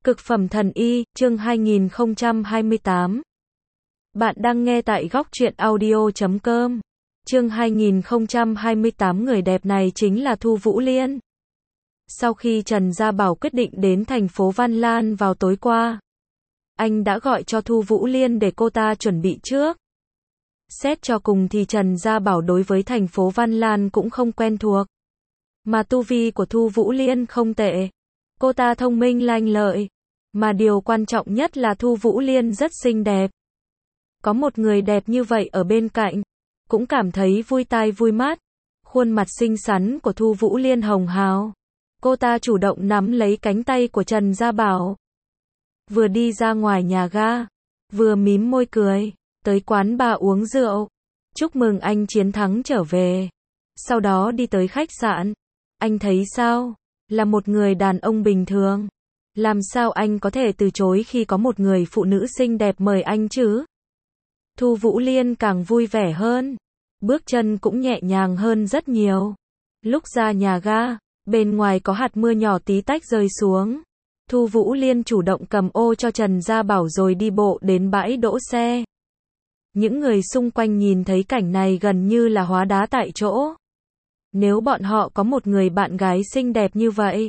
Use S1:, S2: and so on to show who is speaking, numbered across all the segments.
S1: Cực phẩm thần y, chương 2028. Bạn đang nghe tại góc truyện audio.com. Chương 2028 người đẹp này chính là Thu Vũ Liên. Sau khi Trần Gia Bảo quyết định đến thành phố Văn Lan vào tối qua, anh đã gọi cho Thu Vũ Liên để cô ta chuẩn bị trước. Xét cho cùng thì Trần Gia Bảo đối với thành phố Văn Lan cũng không quen thuộc. Mà tu vi của Thu Vũ Liên không tệ. Cô ta thông minh lanh lợi. Mà điều quan trọng nhất là Thu Vũ Liên rất xinh đẹp. Có một người đẹp như vậy ở bên cạnh, cũng cảm thấy vui tai vui mắt. Khuôn mặt xinh xắn của Thu Vũ Liên hồng hào. Cô ta chủ động nắm lấy cánh tay của Trần Gia Bảo. Vừa đi ra ngoài nhà ga, vừa mím môi cười, tới quán bar uống rượu. Chúc mừng anh chiến thắng trở về. Sau đó đi tới khách sạn. Anh thấy sao? Là một người đàn ông bình thường. Làm sao anh có thể từ chối khi có một người phụ nữ xinh đẹp mời anh chứ? Thu Vũ Liên càng vui vẻ hơn. Bước chân cũng nhẹ nhàng hơn rất nhiều. Lúc ra nhà ga, bên ngoài có hạt mưa nhỏ tí tách rơi xuống. Thu Vũ Liên chủ động cầm ô cho Trần Gia Bảo rồi đi bộ đến bãi đỗ xe. Những người xung quanh nhìn thấy cảnh này gần như là hóa đá tại chỗ. Nếu bọn họ có một người bạn gái xinh đẹp như vậy,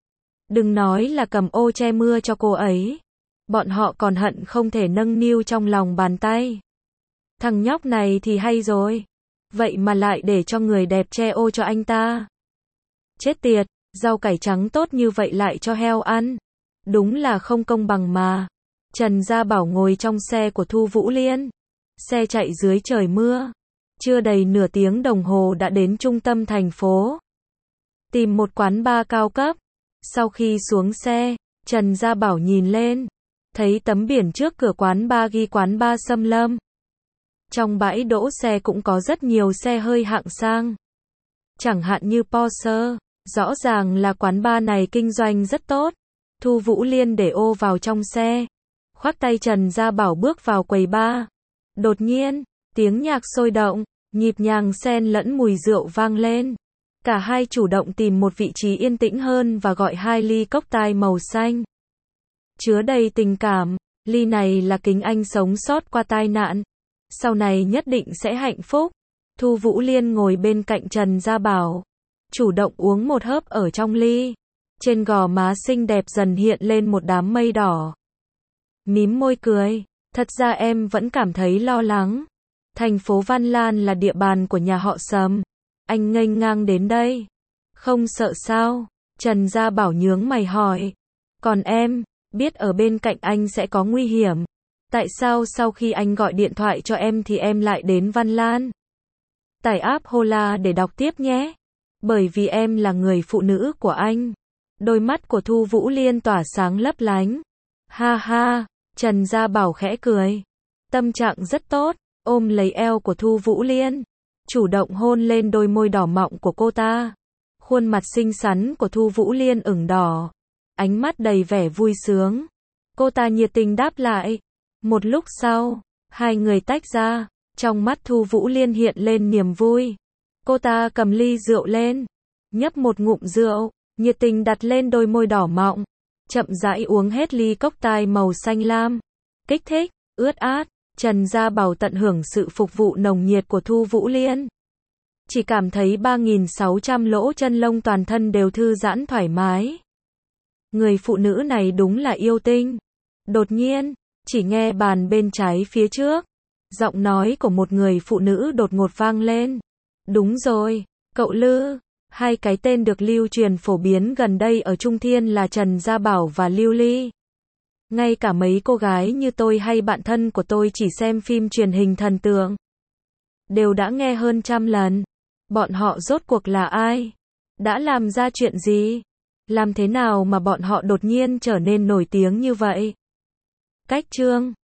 S1: đừng nói là cầm ô che mưa cho cô ấy, bọn họ còn hận không thể nâng niu trong lòng bàn tay. Thằng nhóc này thì hay rồi, vậy mà lại để cho người đẹp che ô cho anh ta. Chết tiệt, rau cải trắng tốt như vậy lại cho heo ăn. Đúng là không công bằng mà. Trần Gia Bảo ngồi trong xe của Thu Vũ Liên. Xe chạy dưới trời mưa. Chưa đầy nửa tiếng đồng hồ đã đến trung tâm thành phố. Tìm một quán bar cao cấp. Sau khi xuống xe, Trần Gia Bảo nhìn lên. Thấy tấm biển trước cửa quán bar ghi quán bar Xâm Lâm. Trong bãi đỗ xe cũng có rất nhiều xe hơi hạng sang. Chẳng hạn như Porsche. Rõ ràng là quán bar này kinh doanh rất tốt. Thu Vũ Liên để ô vào trong xe. Khoác tay Trần Gia Bảo bước vào quầy bar. Đột nhiên, tiếng nhạc sôi động, nhịp nhàng xen lẫn mùi rượu vang lên. Cả hai chủ động tìm một vị trí yên tĩnh hơn và gọi 2 ly cocktail màu xanh. Chứa đầy tình cảm, ly này là kính anh sống sót qua tai nạn. Sau này nhất định sẽ hạnh phúc. Thu Vũ Liên ngồi bên cạnh Trần Gia Bảo. Chủ động uống một hớp ở trong ly. Trên gò má xinh đẹp dần hiện lên một đám mây đỏ. Mím môi cười. Thật ra em vẫn cảm thấy lo lắng. Thành phố Văn Lan là địa bàn của nhà họ Sầm. Anh nghênh ngang đến đây. Không sợ sao? Trần Gia Bảo nhướng mày hỏi. Còn em, biết ở bên cạnh anh sẽ có nguy hiểm. Tại sao sau khi anh gọi điện thoại cho em thì em lại đến Văn Lan? Tải app Hola để đọc tiếp nhé. Bởi vì em là người phụ nữ của anh. Đôi mắt của Thu Vũ Liên tỏa sáng lấp lánh. Ha ha, Trần Gia Bảo khẽ cười. Tâm trạng rất tốt, ôm lấy eo của Thu Vũ Liên. Chủ động hôn lên đôi môi đỏ mọng của cô ta. Khuôn mặt xinh xắn của Thu Vũ Liên ửng đỏ. Ánh mắt đầy vẻ vui sướng. Cô ta nhiệt tình đáp lại. Một lúc sau, hai người tách ra. Trong mắt Thu Vũ Liên hiện lên niềm vui. Cô ta cầm ly rượu lên. Nhấp một ngụm rượu. Nhiệt tình đặt lên đôi môi đỏ mọng. Chậm rãi uống hết ly cocktail màu xanh lam. Kích thích, ướt át. Trần Gia Bảo tận hưởng sự phục vụ nồng nhiệt của Thu Vũ Liên. Chỉ cảm thấy 3.600 lỗ chân lông toàn thân đều thư giãn thoải mái. Người phụ nữ này đúng là yêu tinh. Đột nhiên, chỉ nghe bàn bên trái phía trước. Giọng nói của một người phụ nữ đột ngột vang lên. Đúng rồi, cậu Lư. Hai cái tên được lưu truyền phổ biến gần đây ở Trung Thiên là Trần Gia Bảo và Lưu Ly. Ngay cả mấy cô gái như tôi hay bạn thân của tôi chỉ xem phim truyền hình thần tượng đều đã nghe hơn trăm lần. Bọn họ rốt cuộc là ai? Đã làm ra chuyện gì? Làm thế nào mà bọn họ đột nhiên trở nên nổi tiếng như vậy? Cách chương